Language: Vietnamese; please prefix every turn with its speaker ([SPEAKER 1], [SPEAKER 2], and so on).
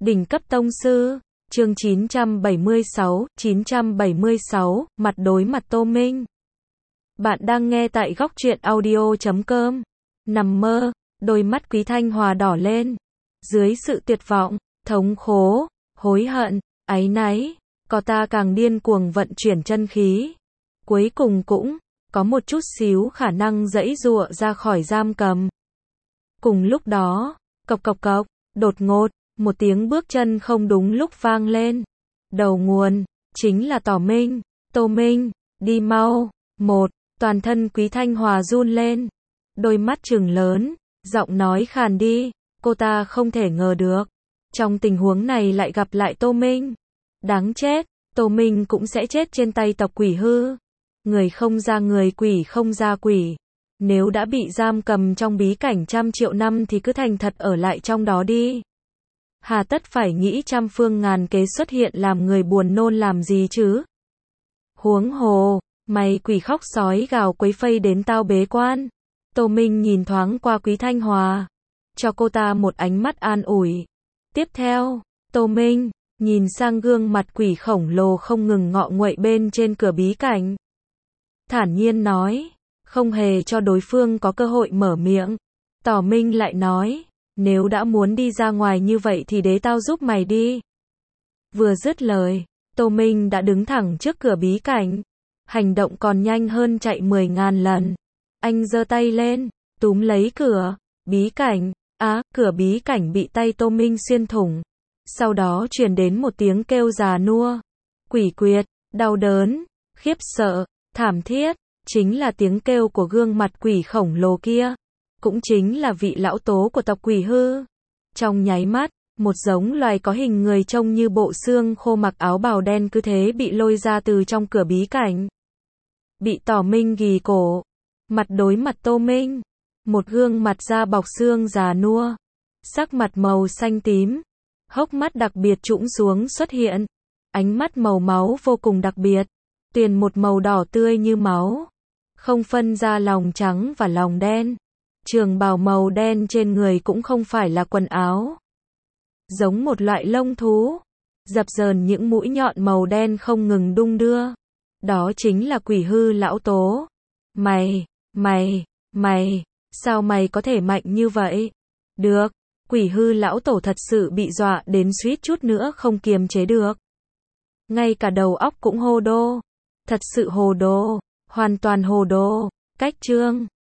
[SPEAKER 1] Đỉnh cấp tông sư, chương 976, mặt đối mặt Tô Minh. Bạn đang nghe tại góc truyện audio.com. Nằm mơ, đôi mắt Quý Thanh Hòa đỏ lên. Dưới sự tuyệt vọng, thống khổ, hối hận, áy náy, cô ta càng điên cuồng vận chuyển chân khí. Cuối cùng cũng có một chút xíu khả năng giãy giụa ra khỏi giam cầm. Cùng lúc đó, cộc cộc cộc, đột ngột, một tiếng bước chân không đúng lúc vang lên. Đầu nguồn, chính là Tỏ Minh. Tô Minh, đi mau. Toàn thân Quý Thanh Hòa run lên. Đôi mắt trừng lớn, giọng nói khàn đi. Cô ta không thể ngờ được. Trong tình huống này lại gặp lại Tô Minh. Đáng chết, Tô Minh cũng sẽ chết trên tay tộc quỷ hư. Người không ra người, quỷ không ra quỷ. Nếu đã bị giam cầm trong bí cảnh trăm triệu năm thì cứ thành thật ở lại trong đó đi. Hà tất phải nghĩ trăm phương ngàn kế xuất hiện làm người buồn nôn làm gì chứ? Huống hồ, mày quỷ khóc sói gào quấy phây đến tao bế quan. Tô Minh nhìn thoáng qua Quý Thanh Hòa, cho cô ta một ánh mắt an ủi. Tiếp theo, Tô Minh nhìn sang gương mặt quỷ khổng lồ không ngừng ngọ nguậy bên trên cửa bí cảnh. Thản nhiên nói, không hề cho đối phương có cơ hội mở miệng. Tỏ Minh lại nói, nếu đã muốn đi ra ngoài như vậy thì để tao giúp mày đi. Vừa dứt lời, Tô Minh đã đứng thẳng trước cửa bí cảnh. Hành động còn nhanh hơn chạy 10.000 lần. Anh giơ tay lên, túm lấy cửa bí cảnh. Cửa bí cảnh bị tay Tô Minh xuyên thủng. Sau đó truyền đến một tiếng kêu già nua, quỷ quyệt, đau đớn, khiếp sợ, thảm thiết. Chính là tiếng kêu của gương mặt quỷ khổng lồ kia. Cũng chính là vị lão tố của tộc quỷ hư. Trong nháy mắt, một giống loài có hình người trông như bộ xương khô mặc áo bào đen cứ thế bị lôi ra từ trong cửa bí cảnh. Bị Tỏ Minh ghì cổ. Mặt đối mặt Tô Minh. Một gương mặt da bọc xương già nua. Sắc mặt màu xanh tím. Hốc mắt đặc biệt trũng xuống xuất hiện. Ánh mắt màu máu vô cùng đặc biệt. Tuyền một màu đỏ tươi như máu. Không phân ra lòng trắng và lòng đen. Trường bào màu đen trên người cũng không phải là quần áo. Giống một loại lông thú. Dập dờn những mũi nhọn màu đen không ngừng đung đưa. Đó chính là quỷ hư lão tố. Mày, sao mày có thể mạnh như vậy? Được, quỷ hư lão tổ thật sự bị dọa đến suýt chút nữa không kiềm chế được. Ngay cả đầu óc cũng hồ đồ. Thật sự hồ đồ, hoàn toàn hồ đồ. Cách chương